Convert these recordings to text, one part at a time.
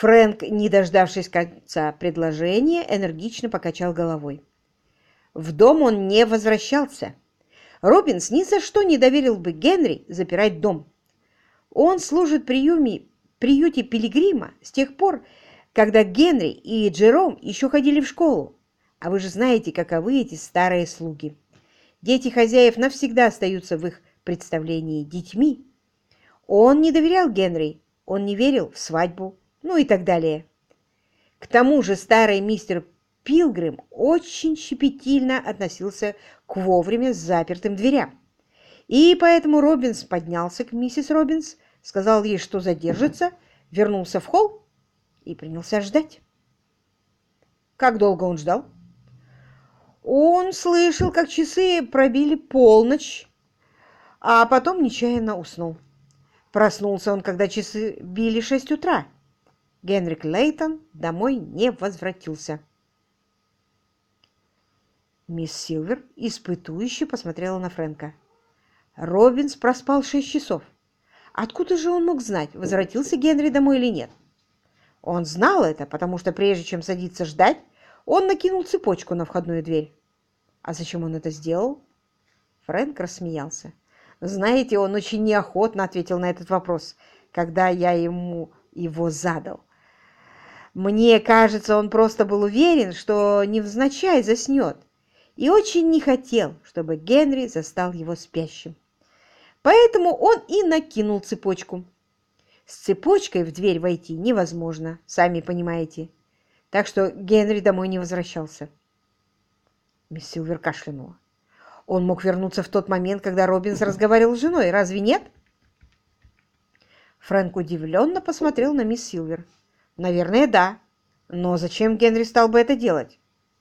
Фрэнк, не дождавшись конца предложения, энергично покачал головой. В дом он не возвращался. Робинс ни за что не доверил бы Генри запирать дом. Он служит в приюте Пилигрима с тех пор, когда Генри и Джером еще ходили в школу. А вы же знаете, каковы эти старые слуги. Дети хозяев навсегда остаются в их представлении детьми. Он не доверял Генри, он не верил в свадьбу, ну и так далее. К тому же старый мистер Пилгрим очень щепетильно относился к вовремя запертым дверям. И поэтому Робинс поднялся к миссис Робинс, сказал ей, что задержится, вернулся в холл и принялся ждать. Как долго он ждал? Он слышал, как часы пробили полночь, а потом нечаянно уснул. Проснулся он, когда часы били 6 утра. Генрик Лейтон домой не возвратился. Мисс Силвер испытующе посмотрела на Фрэнка. Робинс проспал 6 часов. Откуда же он мог знать, возвратился Генри домой или нет? Он знал это, потому что прежде чем садиться ждать, он накинул цепочку на входную дверь. А зачем он это сделал? Фрэнк рассмеялся. Знаете, он очень неохотно ответил на этот вопрос, когда я ему его задал. Мне кажется, он просто был уверен, что невзначай заснет, и очень не хотел, чтобы Генри застал его спящим. Поэтому он и накинул цепочку. С цепочкой в дверь войти невозможно, сами понимаете. Так что Генри домой не возвращался. Мисс Силвер кашлянула. Он мог вернуться в тот момент, когда Робинс разговаривал с женой, разве нет? Фрэнк удивленно посмотрел на мисс Силвер. Наверное, да. Но зачем Генри стал бы это делать?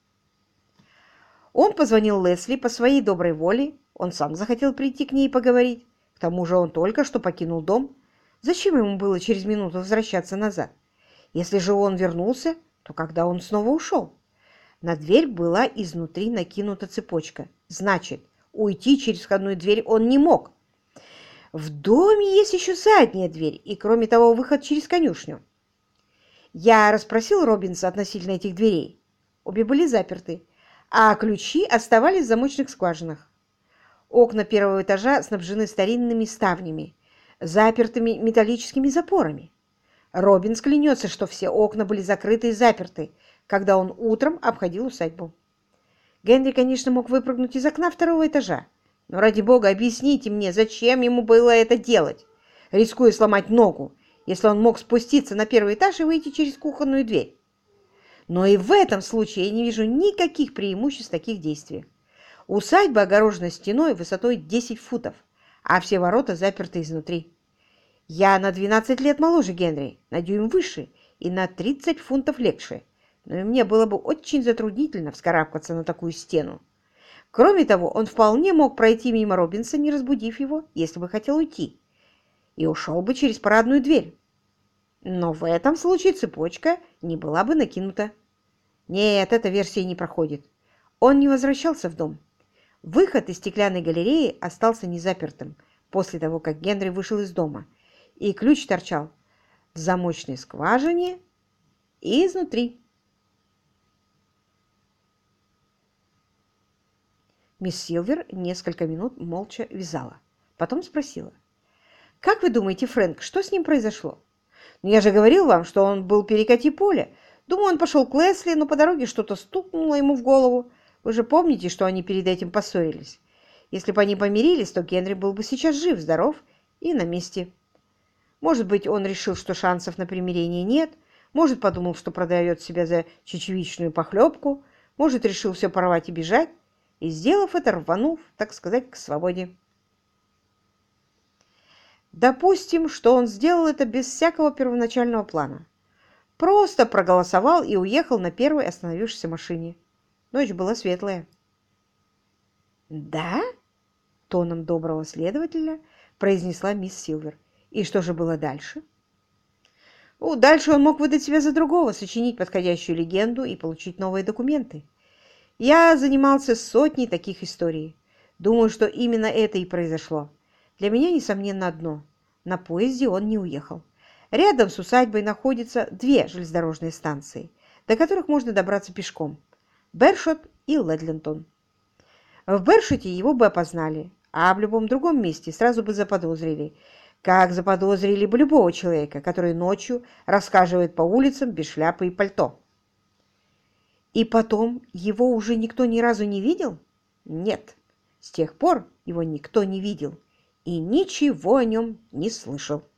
Он позвонил Лесли по своей доброй воле. Он сам захотел прийти к ней и поговорить. К тому же он только что покинул дом. Зачем ему было через минуту возвращаться назад? Если же он вернулся, то когда он снова ушел? На дверь была изнутри накинута цепочка. Значит, уйти через входную дверь он не мог. В доме есть еще задняя дверь и, кроме того, выход через конюшню. Я расспросил Робинса относительно этих дверей. Обе были заперты, а ключи оставались в замочных скважинах. Окна первого этажа снабжены старинными ставнями, запертыми металлическими запорами. Робинс клянется, что все окна были закрыты и заперты, когда он утром обходил усадьбу. Генри, конечно, мог выпрыгнуть из окна второго этажа, но, ради бога, объясните мне, зачем ему было это делать, рискуя сломать ногу, если он мог спуститься на первый этаж и выйти через кухонную дверь. Но и в этом случае я не вижу никаких преимуществ таких действий. Усадьба огорожена стеной высотой 10 футов, а все ворота заперты изнутри. Я на 12 лет моложе Генри, на дюйм выше и на 30 фунтов легче, но и мне было бы очень затруднительно вскарабкаться на такую стену. Кроме того, он вполне мог пройти мимо Робинса, не разбудив его, если бы хотел уйти, и ушел бы через парадную дверь. Но в этом случае цепочка не была бы накинута. Нет, эта версия не проходит. Он не возвращался в дом. Выход из стеклянной галереи остался незапертым после того, как Генри вышел из дома, и ключ торчал в замочной скважине и изнутри. Мисс Силвер несколько минут молча вязала. Потом спросила. «Как вы думаете, Фрэнк, что с ним произошло? Ну, я же говорил вам, что он был перекати поле. Думаю, он пошел к Лесли, но по дороге что-то стукнуло ему в голову. Вы же помните, что они перед этим поссорились? Если бы они помирились, то Генри был бы сейчас жив, здоров и на месте. Может быть, он решил, что шансов на примирение нет, может, подумал, что продает себя за чечевичную похлебку, может, решил все порвать и бежать, и, сделав это, рванув, так сказать, к свободе. Допустим, что он сделал это без всякого первоначального плана. Просто проголосовал и уехал на первой остановившейся машине. Ночь была светлая. «Да?» — тоном доброго следователя произнесла мисс Силвер. «И что же было дальше?» Дальше он мог выдать себя за другого, сочинить подходящую легенду и получить новые документы. Я занимался сотней таких историй. Думаю, что именно это и произошло. Для меня, несомненно, одно. На поезде он не уехал. Рядом с усадьбой находятся две железнодорожные станции, до которых можно добраться пешком – Бершот и Ледлинтон. В Бершоте его бы опознали, а в любом другом месте сразу бы заподозрили, как заподозрили бы любого человека, который ночью рассказывает по улицам без шляпы и пальто. И потом его уже никто ни разу не видел? Нет, с тех пор его никто не видел и ничего о нем не слышал.